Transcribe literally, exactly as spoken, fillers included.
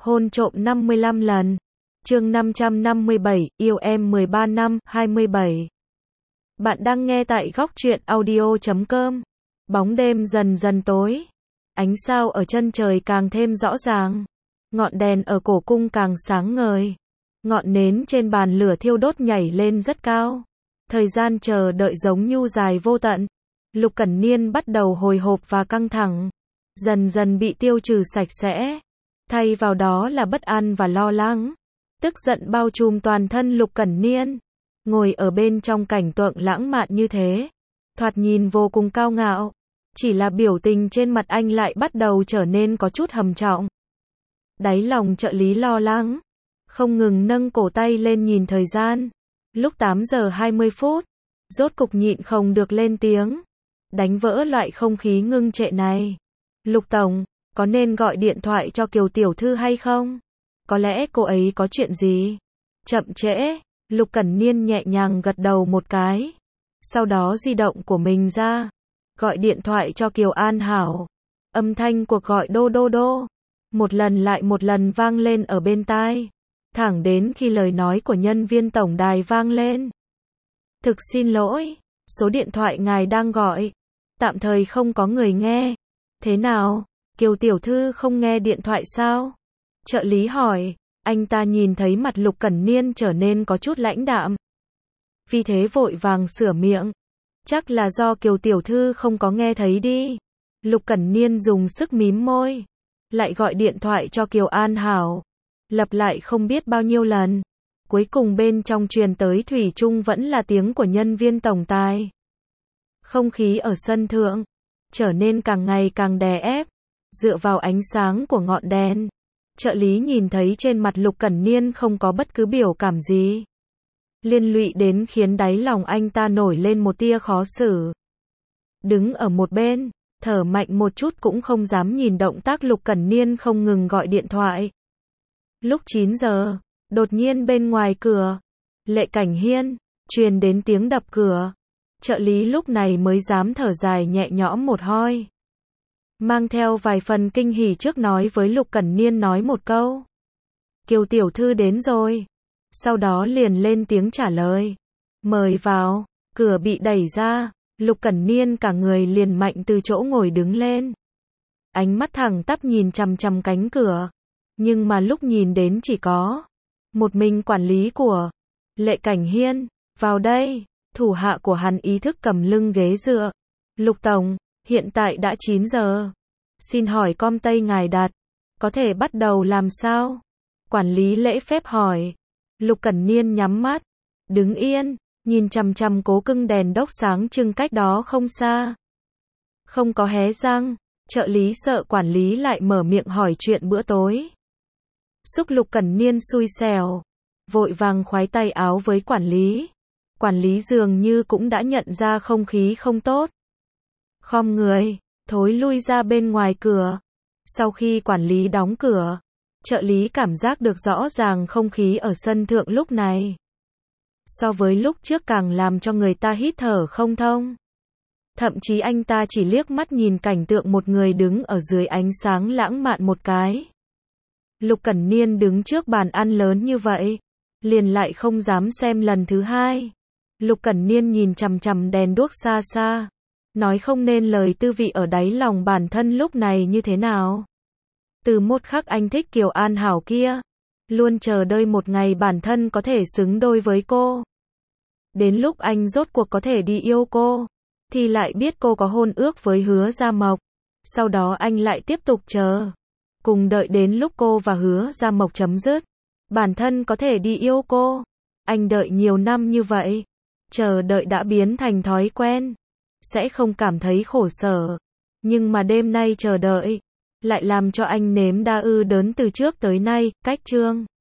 Hôn trộm năm mươi lăm lần. Chương năm trăm năm mươi bảy, yêu em mười ba năm, hai mươi bảy. Bạn đang nghe tại góc truyện audio chấm com. Bóng đêm dần dần tối. Ánh sao ở chân trời càng thêm rõ ràng. Ngọn đèn ở cổ cung càng sáng ngời. Ngọn nến trên bàn lửa thiêu đốt nhảy lên rất cao. Thời gian chờ đợi giống như dài vô tận. Lục Cẩn Niên bắt đầu hồi hộp và căng thẳng. Dần dần bị tiêu trừ sạch sẽ. Thay vào đó là bất an và lo lắng. Tức giận bao trùm toàn thân Lục Cẩn Niên. Ngồi ở bên trong cảnh tượng lãng mạn như thế. Thoạt nhìn vô cùng cao ngạo. Chỉ là biểu tình trên mặt anh lại bắt đầu trở nên có chút hầm trọng. Đáy lòng trợ lý lo lắng. Không ngừng nâng cổ tay lên nhìn thời gian. Lúc tám giờ hai mươi phút. Rốt cục nhịn không được lên tiếng. Đánh vỡ loại không khí ngưng trệ này. Lục Tổng, có nên gọi điện thoại cho Kiều Tiểu Thư hay không? Có lẽ cô ấy có chuyện gì? Chậm trễ. Lục Cẩn Niên nhẹ nhàng gật đầu một cái. Sau đó di động của mình ra. Gọi điện thoại cho Kiều An Hảo. Âm thanh cuộc gọi đô đô đô. Một lần lại một lần vang lên ở bên tai. Thẳng đến khi lời nói của nhân viên tổng đài vang lên. Thực xin lỗi. Số điện thoại ngài đang gọi. Tạm thời không có người nghe. Thế nào? Kiều Tiểu Thư không nghe điện thoại sao? Trợ lý hỏi. Anh ta nhìn thấy mặt Lục Cẩn Niên trở nên có chút lãnh đạm. Vì thế vội vàng sửa miệng. Chắc là do Kiều Tiểu Thư không có nghe thấy đi. Lục Cẩn Niên dùng sức mím môi. Lại gọi điện thoại cho Kiều An Hảo. Lặp lại không biết bao nhiêu lần. Cuối cùng bên trong truyền tới thủy chung vẫn là tiếng của nhân viên tổng tài. Không khí ở sân thượng trở nên càng ngày càng đè ép. Dựa vào ánh sáng của ngọn đèn, trợ lý nhìn thấy trên mặt Lục Cẩn Niên không có bất cứ biểu cảm gì. Liên lụy đến khiến đáy lòng anh ta nổi lên một tia khó xử. Đứng ở một bên, thở mạnh một chút cũng không dám nhìn động tác Lục Cẩn Niên không ngừng gọi điện thoại. Lúc chín giờ, đột nhiên bên ngoài cửa, Lệ Cảnh Hiên, truyền đến tiếng đập cửa. Trợ lý lúc này mới dám thở dài nhẹ nhõm một hơi. Mang theo vài phần kinh hỉ trước nói với Lục Cẩn Niên nói một câu. Kiều Tiểu Thư đến rồi. Sau đó liền lên tiếng trả lời. Mời vào. Cửa bị đẩy ra. Lục Cẩn Niên cả người liền mạnh từ chỗ ngồi đứng lên. Ánh mắt thẳng tắp nhìn chằm chằm cánh cửa. Nhưng mà lúc nhìn đến chỉ có một mình quản lý của Lệ Cảnh Hiên. Vào đây. Thủ hạ của hắn ý thức cầm lưng ghế dựa. Lục Tổng, hiện tại đã chín giờ. Xin hỏi com tây ngài đặt. Có thể bắt đầu làm sao? Quản lý lễ phép hỏi. Lục Cẩn Niên nhắm mắt. Đứng yên. Nhìn chằm chằm cố cưng đèn đốc sáng trưng cách đó không xa. Không có hé răng. Trợ lý sợ quản lý lại mở miệng hỏi chuyện bữa tối. Xúc Lục Cẩn Niên xui xẻo. Vội vàng khoái tay áo với quản lý. Quản lý dường như cũng đã nhận ra không khí không tốt. Khom người, thối lui ra bên ngoài cửa. Sau khi quản lý đóng cửa, trợ lý cảm giác được rõ ràng không khí ở sân thượng lúc này. So với lúc trước càng làm cho người ta hít thở không thông. Thậm chí anh ta chỉ liếc mắt nhìn cảnh tượng một người đứng ở dưới ánh sáng lãng mạn một cái. Lục Cẩn Niên đứng trước bàn ăn lớn như vậy, liền lại không dám xem lần thứ hai. Lục Cẩn Niên nhìn chằm chằm đèn đuốc xa xa, nói không nên lời tư vị ở đáy lòng bản thân lúc này như thế nào. Từ một khắc anh thích Kiều An Hảo kia, luôn chờ đợi một ngày bản thân có thể xứng đôi với cô. Đến lúc anh rốt cuộc có thể đi yêu cô, thì lại biết cô có hôn ước với Hứa Gia Mộc. Sau đó anh lại tiếp tục chờ, cùng đợi đến lúc cô và Hứa Gia Mộc chấm dứt, bản thân có thể đi yêu cô. Anh đợi nhiều năm như vậy, chờ đợi đã biến thành thói quen, sẽ không cảm thấy khổ sở. Nhưng mà đêm nay chờ đợi, lại làm cho anh nếm đa ư đớn từ trước tới nay. Cách chương